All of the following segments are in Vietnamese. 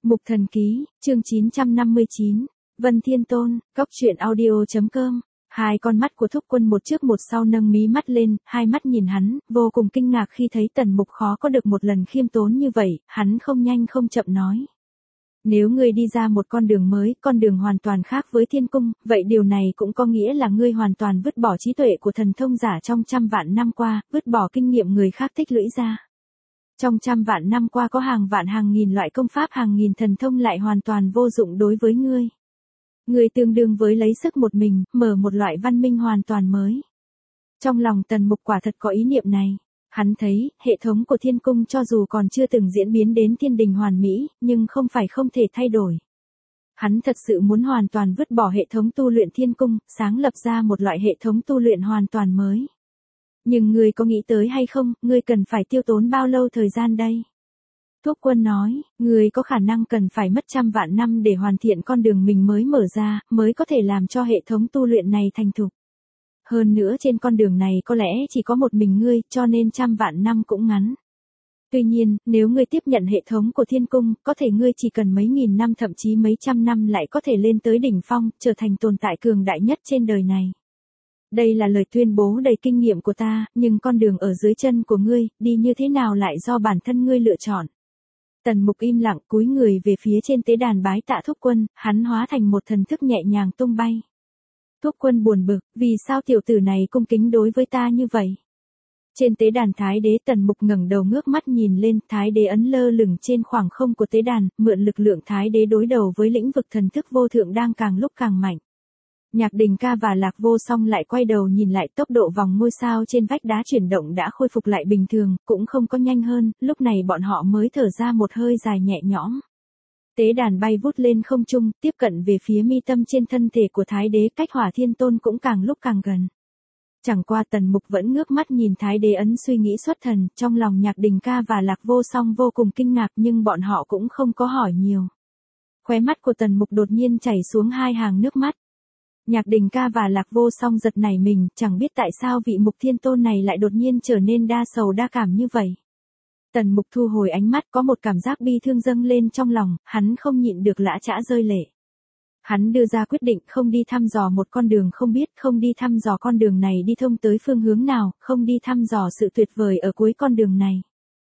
Mục Thần Ký, chương 959, Vân Thiên Tôn, Góc Truyện Audio.com. Hai con mắt của Thúc Quân một trước một sau nâng mí mắt lên, hai mắt nhìn hắn, vô cùng kinh ngạc khi thấy Tần Mục khó có được một lần khiêm tốn như vậy, hắn không nhanh không chậm nói. Nếu ngươi đi ra một con đường mới, con đường hoàn toàn khác với thiên cung, vậy điều này cũng có nghĩa là ngươi hoàn toàn vứt bỏ trí tuệ của thần thông giả trong trăm vạn năm qua, vứt bỏ kinh nghiệm người khác tích lũy ra. Trong trăm vạn năm qua có hàng vạn hàng nghìn loại công pháp hàng nghìn thần thông lại hoàn toàn vô dụng đối với ngươi. Ngươi tương đương với lấy sức một mình, mở một loại văn minh hoàn toàn mới. Trong lòng Tần Mục quả thật có ý niệm này. Hắn thấy, hệ thống của thiên cung cho dù còn chưa từng diễn biến đến thiên đình hoàn mỹ, nhưng không phải không thể thay đổi. Hắn thật sự muốn hoàn toàn vứt bỏ hệ thống tu luyện thiên cung, sáng lập ra một loại hệ thống tu luyện hoàn toàn mới. Nhưng ngươi có nghĩ tới hay không, ngươi cần phải tiêu tốn bao lâu thời gian đây? Thúc Quân nói, ngươi có khả năng cần phải mất trăm vạn năm để hoàn thiện con đường mình mới mở ra, mới có thể làm cho hệ thống tu luyện này thành thục. Hơn nữa trên con đường này có lẽ chỉ có một mình ngươi, cho nên trăm vạn năm cũng ngắn. Tuy nhiên, nếu ngươi tiếp nhận hệ thống của thiên cung, có thể ngươi chỉ cần mấy nghìn năm thậm chí mấy trăm năm lại có thể lên tới đỉnh phong, trở thành tồn tại cường đại nhất trên đời này. Đây là lời tuyên bố đầy kinh nghiệm của ta, nhưng con đường ở dưới chân của ngươi, đi như thế nào lại do bản thân ngươi lựa chọn. Tần Mục im lặng cúi người về phía trên tế đàn bái tạ Thúc Quân, hắn hóa thành một thần thức nhẹ nhàng tung bay. Thúc Quân buồn bực, vì sao tiểu tử này cung kính đối với ta như vậy? Trên tế đàn Thái Đế Tần Mục ngẩng đầu ngước mắt nhìn lên, Thái Đế ấn lơ lửng trên khoảng không của tế đàn, mượn lực lượng Thái Đế đối đầu với lĩnh vực thần thức vô thượng đang càng lúc càng mạnh. Nhạc Đình Ca và Lạc Vô Song lại quay đầu nhìn lại, tốc độ vòng ngôi sao trên vách đá chuyển động đã khôi phục lại bình thường, cũng không có nhanh hơn, lúc này bọn họ mới thở ra một hơi dài nhẹ nhõm. Tế đàn bay vút lên không trung, tiếp cận về phía mi tâm trên thân thể của Thái Đế, cách Hỏa Thiên Tôn cũng càng lúc càng gần. Chẳng qua Tần Mục vẫn ngước mắt nhìn Thái Đế ấn suy nghĩ xuất thần, trong lòng Nhạc Đình Ca và Lạc Vô Song vô cùng kinh ngạc nhưng bọn họ cũng không có hỏi nhiều. Khóe mắt của Tần Mục đột nhiên chảy xuống hai hàng nước mắt. Nhạc Đình Ca và Lạc Vô Song giật nảy mình, chẳng biết tại sao vị Mục Thiên Tôn này lại đột nhiên trở nên đa sầu đa cảm như vậy. Tần Mục thu hồi ánh mắt, có một cảm giác bi thương dâng lên trong lòng, hắn không nhịn được lã chã rơi lệ. Hắn đưa ra quyết định không đi thăm dò một con đường không biết, không đi thăm dò con đường này đi thông tới phương hướng nào, không đi thăm dò sự tuyệt vời ở cuối con đường này.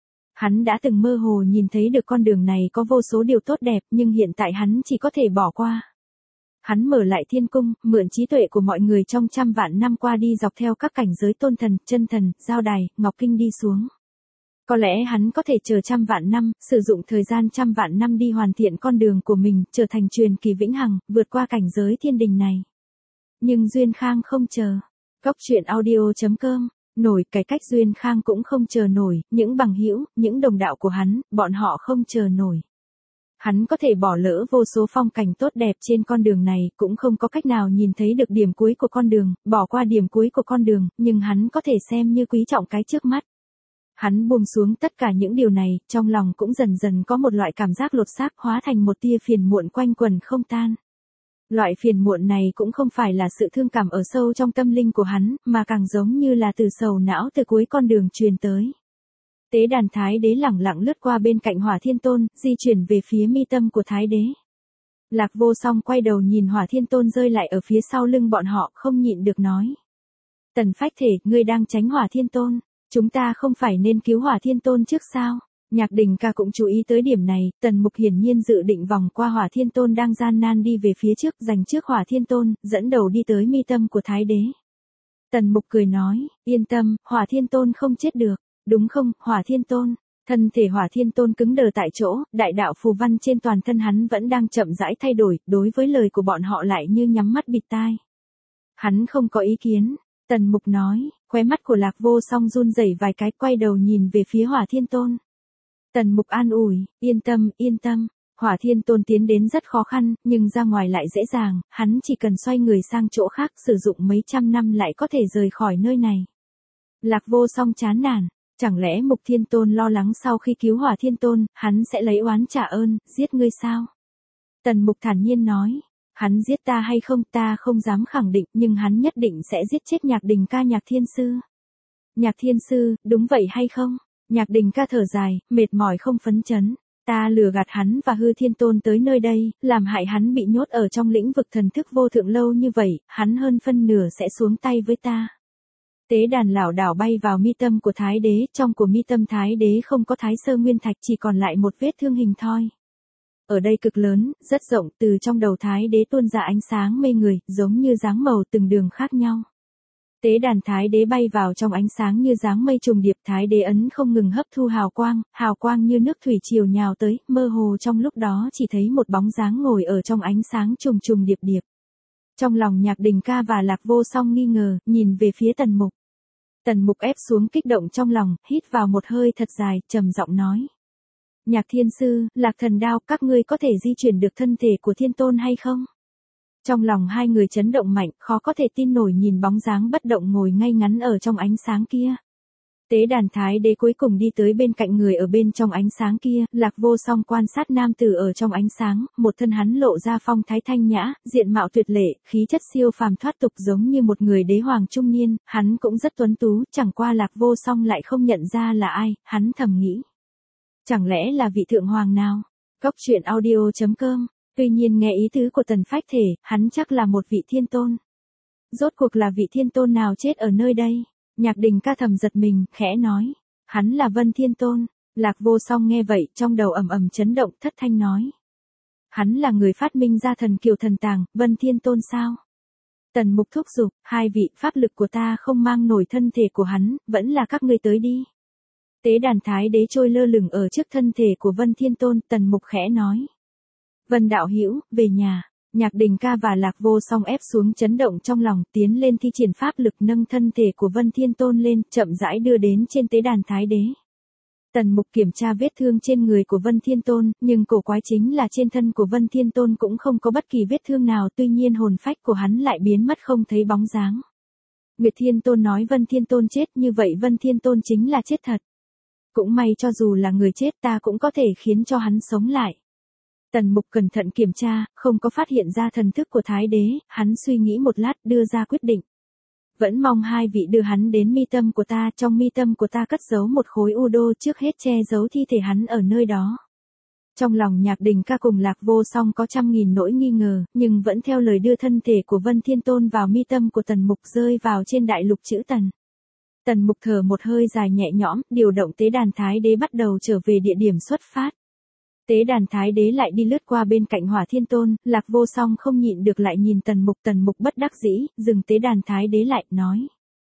Hắn đã từng mơ hồ nhìn thấy được con đường này có vô số điều tốt đẹp, nhưng hiện tại hắn chỉ có thể bỏ qua. Hắn mở lại thiên cung, mượn trí tuệ của mọi người trong trăm vạn năm qua đi dọc theo các cảnh giới tôn thần, chân thần, giao đài, ngọc kinh đi xuống. Có lẽ hắn có thể chờ trăm vạn năm, sử dụng thời gian trăm vạn năm đi hoàn thiện con đường của mình, trở thành truyền kỳ vĩnh hằng, vượt qua cảnh giới thiên đình này. Nhưng Duyên Khang không chờ. Góc Truyện Audio.com. Nổi cái cách Duyên Khang cũng không chờ nổi, những bằng hữu, những đồng đạo của hắn, bọn họ không chờ nổi. Hắn có thể bỏ lỡ vô số phong cảnh tốt đẹp trên con đường này, cũng không có cách nào nhìn thấy được điểm cuối của con đường, bỏ qua điểm cuối của con đường, nhưng hắn có thể xem như quý trọng cái trước mắt. Hắn buông xuống tất cả những điều này, trong lòng cũng dần dần có một loại cảm giác lột xác hóa thành một tia phiền muộn quanh quẩn không tan. Loại phiền muộn này cũng không phải là sự thương cảm ở sâu trong tâm linh của hắn, mà càng giống như là từ sầu não từ cuối con đường truyền tới. Tế đàn Thái Đế lẳng lặng lướt qua bên cạnh Hỏa Thiên Tôn, di chuyển về phía mi tâm của Thái Đế. Lạc Vô Song quay đầu nhìn Hỏa Thiên Tôn rơi lại ở phía sau lưng bọn họ, không nhịn được nói. Tần Phách Thể, ngươi đang tránh Hỏa Thiên Tôn. Chúng ta không phải nên cứu Hỏa Thiên Tôn trước sao? Nhạc Đình Ca cũng chú ý tới điểm này, Tần Mục hiển nhiên dự định vòng qua Hỏa Thiên Tôn đang gian nan đi về phía trước, giành trước Hỏa Thiên Tôn, dẫn đầu đi tới mi tâm của Thái Đế. Tần Mục cười nói, yên tâm, Hỏa Thiên Tôn không chết được, đúng không, Hỏa Thiên Tôn? Thân thể Hỏa Thiên Tôn cứng đờ tại chỗ, đại đạo phù văn trên toàn thân hắn vẫn đang chậm rãi thay đổi, đối với lời của bọn họ lại như nhắm mắt bịt tai. Hắn không có ý kiến. Tần Mục nói, khóe mắt của Lạc Vô Song run rẩy vài cái, quay đầu nhìn về phía Hỏa Thiên Tôn. Tần Mục an ủi, yên tâm, Hỏa Thiên Tôn tiến đến rất khó khăn, nhưng ra ngoài lại dễ dàng, hắn chỉ cần xoay người sang chỗ khác, sử dụng mấy trăm năm lại có thể rời khỏi nơi này. Lạc Vô Song chán nản, chẳng lẽ Mục Thiên Tôn lo lắng sau khi cứu Hỏa Thiên Tôn, hắn sẽ lấy oán trả ơn, giết ngươi sao? Tần Mục thản nhiên nói. Hắn giết ta hay không ta không dám khẳng định, nhưng hắn nhất định sẽ giết chết Nhạc Đình Ca Nhạc Thiên Sư. Nhạc Thiên Sư, đúng vậy hay không? Nhạc Đình Ca thở dài, mệt mỏi không phấn chấn. Ta lừa gạt hắn và hư thiên tôn tới nơi đây, làm hại hắn bị nhốt ở trong lĩnh vực thần thức vô thượng lâu như vậy, hắn hơn phân nửa sẽ xuống tay với ta. Tế đàn lảo đảo bay vào mi tâm của Thái đế, trong của mi tâm Thái đế không có Thái Sơ Nguyên Thạch, chỉ còn lại một vết thương hình thoi. Ở đây cực lớn, rất rộng, từ trong đầu Thái đế tuôn ra ánh sáng mê người, giống như dáng màu từng đường khác nhau. Tế đàn Thái đế bay vào trong ánh sáng như dáng mây trùng điệp, Thái đế ấn không ngừng hấp thu hào quang như nước thủy triều nhào tới, mơ hồ trong lúc đó chỉ thấy một bóng dáng ngồi ở trong ánh sáng trùng trùng điệp điệp. Trong lòng Nhạc Đình Ca và Lạc Vô Song nghi ngờ, nhìn về phía Tần Mục. Tần Mục ép xuống kích động trong lòng, hít vào một hơi thật dài, trầm giọng nói. Nhạc Thiên Sư, Lạc Thần Đao, các ngươi có thể di chuyển được thân thể của Thiên Tôn hay không? Trong lòng hai người chấn động mạnh, khó có thể tin nổi nhìn bóng dáng bất động ngồi ngay ngắn ở trong ánh sáng kia. Tế đàn Thái đế cuối cùng đi tới bên cạnh người ở bên trong ánh sáng kia, Lạc Vô Song quan sát nam tử ở trong ánh sáng, một thân hắn lộ ra phong thái thanh nhã, diện mạo tuyệt lệ, khí chất siêu phàm thoát tục giống như một người đế hoàng trung niên, hắn cũng rất tuấn tú, chẳng qua Lạc Vô Song lại không nhận ra là ai, hắn thầm nghĩ. Chẳng lẽ là vị thượng hoàng nào? Cốc truyện audio.com. Tuy nhiên nghe ý tứ của Tần Phách Thể, hắn chắc là một vị thiên tôn. Rốt cuộc là vị thiên tôn nào chết ở nơi đây? Nhạc Đình Ca thầm giật mình, khẽ nói. Hắn là Vân Thiên Tôn. Lạc Vô Song nghe vậy, trong đầu ầm ầm chấn động, thất thanh nói. Hắn là người phát minh ra thần kiều thần tàng, Vân Thiên Tôn sao? Tần Mục thúc giục, hai vị, pháp lực của ta không mang nổi thân thể của hắn, vẫn là các ngươi tới đi. Tế đàn Thái đế trôi lơ lửng ở trước thân thể của Vân Thiên Tôn, Tần Mục khẽ nói. Vân đạo hữu, về nhà. Nhạc Đình Ca và Lạc Vô Song ép xuống chấn động trong lòng, tiến lên thi triển pháp lực nâng thân thể của Vân Thiên Tôn lên, chậm rãi đưa đến trên tế đàn Thái đế. Tần Mục kiểm tra vết thương trên người của Vân Thiên Tôn, nhưng cổ quái chính là trên thân của Vân Thiên Tôn cũng không có bất kỳ vết thương nào, tuy nhiên hồn phách của hắn lại biến mất không thấy bóng dáng. Nguyệt Thiên Tôn nói Vân Thiên Tôn chết, như vậy Vân Thiên Tôn chính là chết thật. Cũng may cho dù là người chết ta cũng có thể khiến cho hắn sống lại. Tần Mục cẩn thận kiểm tra, không có phát hiện ra thần thức của Thái đế, hắn suy nghĩ một lát đưa ra quyết định. Vẫn mong hai vị đưa hắn đến mi tâm của ta, trong mi tâm của ta cất giấu một khối u đô, trước hết che giấu thi thể hắn ở nơi đó. Trong lòng Nhạc Đình Ca cùng Lạc Vô Song có trăm nghìn nỗi nghi ngờ, nhưng vẫn theo lời đưa thân thể của Vân Thiên Tôn vào mi tâm của Tần Mục rơi vào trên đại lục chữ Tần. Tần Mục thở một hơi dài nhẹ nhõm, điều động tế đàn Thái đế bắt đầu trở về địa điểm xuất phát. Tế đàn Thái đế lại đi lướt qua bên cạnh Hỏa Thiên Tôn, Lạc Vô Song không nhịn được lại nhìn Tần Mục bất đắc dĩ, dừng tế đàn Thái đế lại, nói.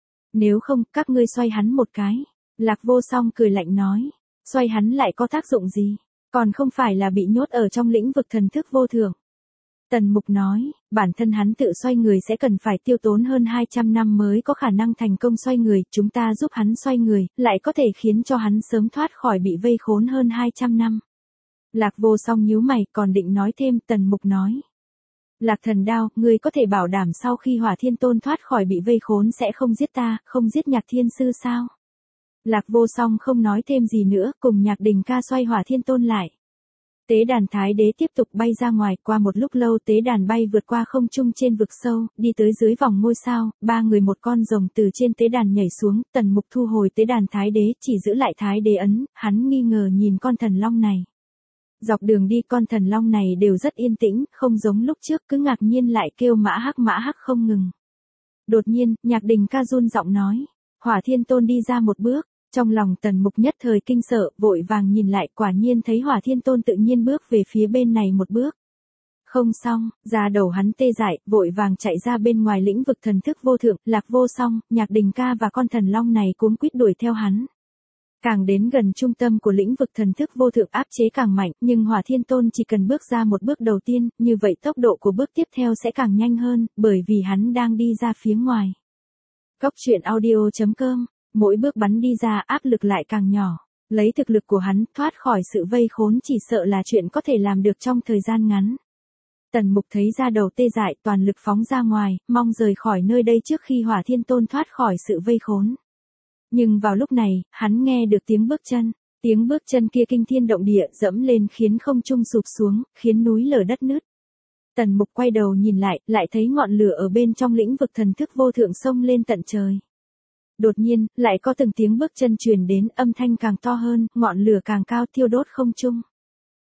Nếu không, các ngươi xoay hắn một cái. Lạc Vô Song cười lạnh nói, xoay hắn lại có tác dụng gì, còn không phải là bị nhốt ở trong lĩnh vực thần thức vô thượng. Tần Mục nói, bản thân hắn tự xoay người sẽ cần phải tiêu tốn hơn 200 năm mới có khả năng thành công xoay người, chúng ta giúp hắn xoay người, lại có thể khiến cho hắn sớm thoát khỏi bị vây khốn hơn 200 năm. Lạc Vô Song nhíu mày, còn định nói thêm, Tần Mục nói. Lạc Thần Đao, ngươi có thể bảo đảm sau khi Hỏa Thiên Tôn thoát khỏi bị vây khốn sẽ không giết ta, không giết Nhạc Thiên Sư sao? Lạc Vô Song không nói thêm gì nữa, cùng Nhạc Đình Ca xoay Hỏa Thiên Tôn lại. Tế đàn Thái đế tiếp tục bay ra ngoài, qua một lúc lâu tế đàn bay vượt qua không trung trên vực sâu, đi tới dưới vòng ngôi sao, ba người một con rồng từ trên tế đàn nhảy xuống, Tần Mục thu hồi tế đàn Thái đế, chỉ giữ lại Thái đế ấn, hắn nghi ngờ nhìn con thần long này. Dọc đường đi con thần long này đều rất yên tĩnh, không giống lúc trước cứ ngạc nhiên lại kêu mã hắc không ngừng. Đột nhiên, Nhạc Đình Ca run giọng nói, Hỏa Thiên Tôn đi ra một bước, trong lòng Tần Mục nhất thời kinh sợ, vội vàng nhìn lại, quả nhiên thấy Hỏa Thiên Tôn tự nhiên bước về phía bên này một bước. Không xong, da đầu hắn tê dại, vội vàng chạy ra bên ngoài lĩnh vực thần thức vô thượng, Lạc Vô Song, Nhạc Đình Ca và con thần long này cuống quýt đuổi theo hắn. Càng đến gần trung tâm của lĩnh vực thần thức vô thượng áp chế càng mạnh, nhưng Hỏa Thiên Tôn chỉ cần bước ra một bước đầu tiên, như vậy tốc độ của bước tiếp theo sẽ càng nhanh hơn, bởi vì hắn đang đi ra phía ngoài. Cốc truyện audio.com, mỗi bước bắn đi ra áp lực lại càng nhỏ. Lấy thực lực của hắn, thoát khỏi sự vây khốn chỉ sợ là chuyện có thể làm được trong thời gian ngắn. Tần Mục thấy da đầu tê dại, toàn lực phóng ra ngoài, mong rời khỏi nơi đây trước khi Hỏa Thiên Tôn thoát khỏi sự vây khốn. Nhưng vào lúc này, hắn nghe được tiếng bước chân kia kinh thiên động địa, dẫm lên khiến không trung sụp xuống, khiến núi lở đất nứt. Tần Mục quay đầu nhìn lại thấy ngọn lửa ở bên trong lĩnh vực thần thức vô thượng xông lên tận trời. Đột nhiên, lại có từng tiếng bước chân truyền đến, âm thanh càng to hơn, ngọn lửa càng cao thiêu đốt không trung.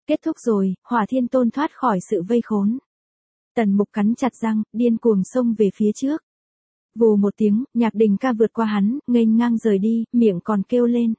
Kết thúc rồi, Hỏa Thiên Tôn thoát khỏi sự vây khốn. Tần Mục cắn chặt răng, điên cuồng xông về phía trước. Vù một tiếng, Nhạc Đình ca vượt qua hắn, nghênh ngang rời đi, miệng còn kêu lên.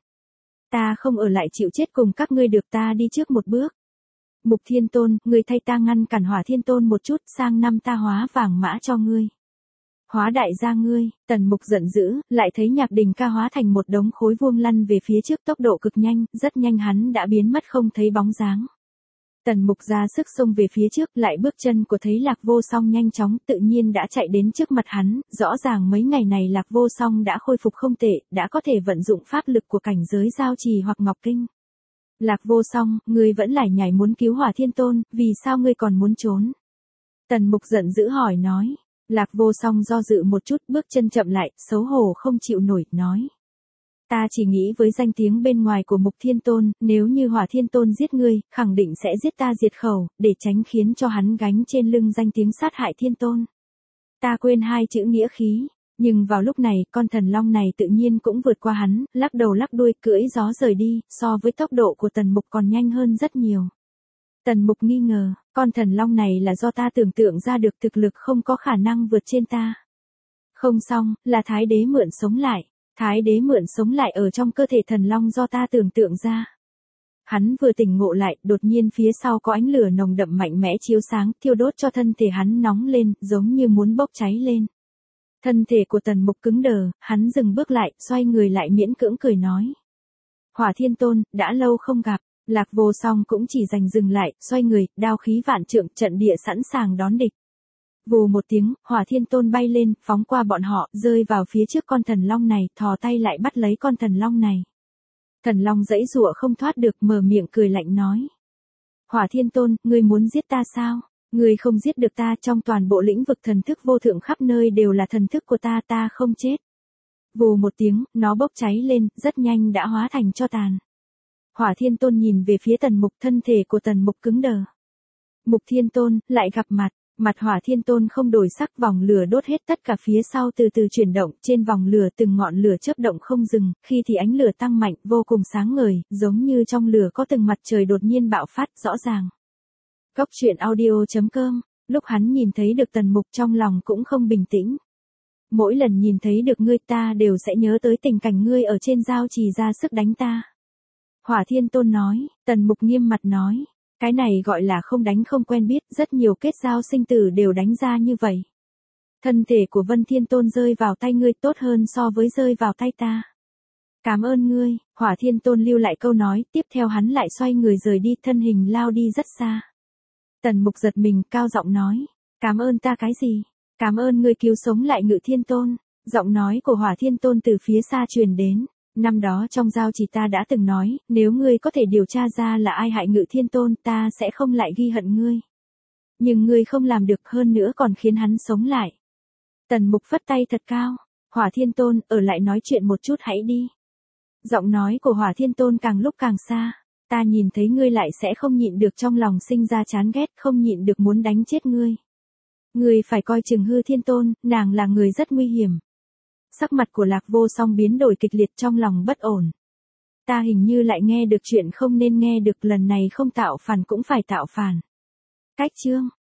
Ta không ở lại chịu chết cùng các ngươi được, ta đi trước một bước. Mục Thiên Tôn, ngươi thay ta ngăn cản Hỏa Thiên Tôn một chút, sang năm ta hóa vàng mã cho ngươi. Hóa đại gia ngươi, Tần Mục giận dữ, lại thấy Nhạc Đình ca hóa thành một đống khối vuông lăn về phía trước tốc độ cực nhanh, rất nhanh hắn đã biến mất không thấy bóng dáng. Tần Mục ra sức xông về phía trước, lại bước chân của thấy Lạc Vô Song nhanh chóng, tự nhiên đã chạy đến trước mặt hắn, rõ ràng mấy ngày này Lạc Vô Song đã khôi phục không tệ, đã có thể vận dụng pháp lực của cảnh giới giao trì hoặc ngọc kinh. Lạc Vô Song, ngươi vẫn lải nhải muốn cứu Hỏa Thiên Tôn, vì sao ngươi còn muốn trốn? Tần Mục giận dữ hỏi nói. Lạc Vô Song do dự một chút, bước chân chậm lại, xấu hổ không chịu nổi, nói. Ta chỉ nghĩ với danh tiếng bên ngoài của Mục Thiên Tôn, nếu như Hỏa Thiên Tôn giết ngươi, khẳng định sẽ giết ta diệt khẩu, để tránh khiến cho hắn gánh trên lưng danh tiếng sát hại Thiên Tôn. Ta quên hai chữ nghĩa khí, nhưng vào lúc này, con thần long này tự nhiên cũng vượt qua hắn, lắc đầu lắc đuôi, cưỡi gió rời đi, so với tốc độ của Tần Mục còn nhanh hơn rất nhiều. Tần Mục nghi ngờ, con thần long này là do ta tưởng tượng ra được, thực lực không có khả năng vượt trên ta. Không xong, là Thái Đế mượn sống lại. Thái Đế mượn sống lại ở trong cơ thể thần long do ta tưởng tượng ra. Hắn vừa tỉnh ngộ lại, đột nhiên phía sau có ánh lửa nồng đậm mạnh mẽ chiếu sáng, thiêu đốt cho thân thể hắn nóng lên, giống như muốn bốc cháy lên. Thân thể của Tần Mục cứng đờ, hắn dừng bước lại, xoay người lại miễn cưỡng cười nói. Hỏa Thiên Tôn, đã lâu không gặp. Lạc Vô Song cũng chỉ dừng lại, xoay người, đao khí vạn trượng, trận địa sẵn sàng đón địch. Vù một tiếng, Hỏa Thiên Tôn bay lên, phóng qua bọn họ, rơi vào phía trước con thần long này, thò tay lại bắt lấy con thần long này. Thần long giãy giụa không thoát được, mở miệng cười lạnh nói. Hỏa Thiên Tôn, ngươi muốn giết ta sao? Ngươi không giết được ta, trong toàn bộ lĩnh vực thần thức vô thượng khắp nơi đều là thần thức của ta, ta không chết. Vù một tiếng, nó bốc cháy lên, rất nhanh đã hóa thành tro tàn. Hỏa Thiên Tôn nhìn về phía Tần Mục, thân thể của Tần Mục cứng đờ. Mục Thiên Tôn, lại gặp mặt. Mặt Hỏa Thiên Tôn không đổi sắc, vòng lửa đốt hết tất cả phía sau từ từ chuyển động, trên vòng lửa từng ngọn lửa chớp động không dừng, khi thì ánh lửa tăng mạnh, vô cùng sáng ngời, giống như trong lửa có từng mặt trời đột nhiên bạo phát, rõ ràng. Góc truyện audio.com, lúc hắn nhìn thấy được Tần Mục trong lòng cũng không bình tĩnh. Mỗi lần nhìn thấy được ngươi ta đều sẽ nhớ tới tình cảnh ngươi ở trên giao trì ra sức đánh ta. Hỏa Thiên Tôn nói, Tần Mục nghiêm mặt nói. Cái này gọi là không đánh không quen biết, rất nhiều kết giao sinh tử đều đánh ra như vậy. Thân thể của Vân Thiên Tôn rơi vào tay ngươi tốt hơn so với rơi vào tay ta. Cảm ơn ngươi, Hỏa Thiên Tôn lưu lại câu nói, tiếp theo hắn lại xoay người rời đi, thân hình lao đi rất xa. Tần Mục giật mình, cao giọng nói, cảm ơn ta cái gì? Cảm ơn ngươi cứu sống lại Ngự Thiên Tôn. Giọng nói của Hỏa Thiên Tôn từ phía xa truyền đến. Năm đó trong giao chỉ ta đã từng nói, nếu ngươi có thể điều tra ra là ai hại Ngự Thiên Tôn, ta sẽ không lại ghi hận ngươi. Nhưng ngươi không làm được, hơn nữa còn khiến hắn sống lại. Tần Mục phất tay thật cao. Hỏa Thiên Tôn, ở lại nói chuyện một chút hãy đi. Giọng nói của Hỏa Thiên Tôn càng lúc càng xa. Ta nhìn thấy ngươi lại sẽ không nhịn được, trong lòng sinh ra chán ghét, không nhịn được muốn đánh chết ngươi. Ngươi phải coi chừng Hư Thiên Tôn, nàng là người rất nguy hiểm. Sắc mặt của Lạc Vô Song biến đổi kịch liệt, trong lòng bất ổn. Ta hình như lại nghe được chuyện không nên nghe được, lần này không tạo phản cũng phải tạo phản. Cách chương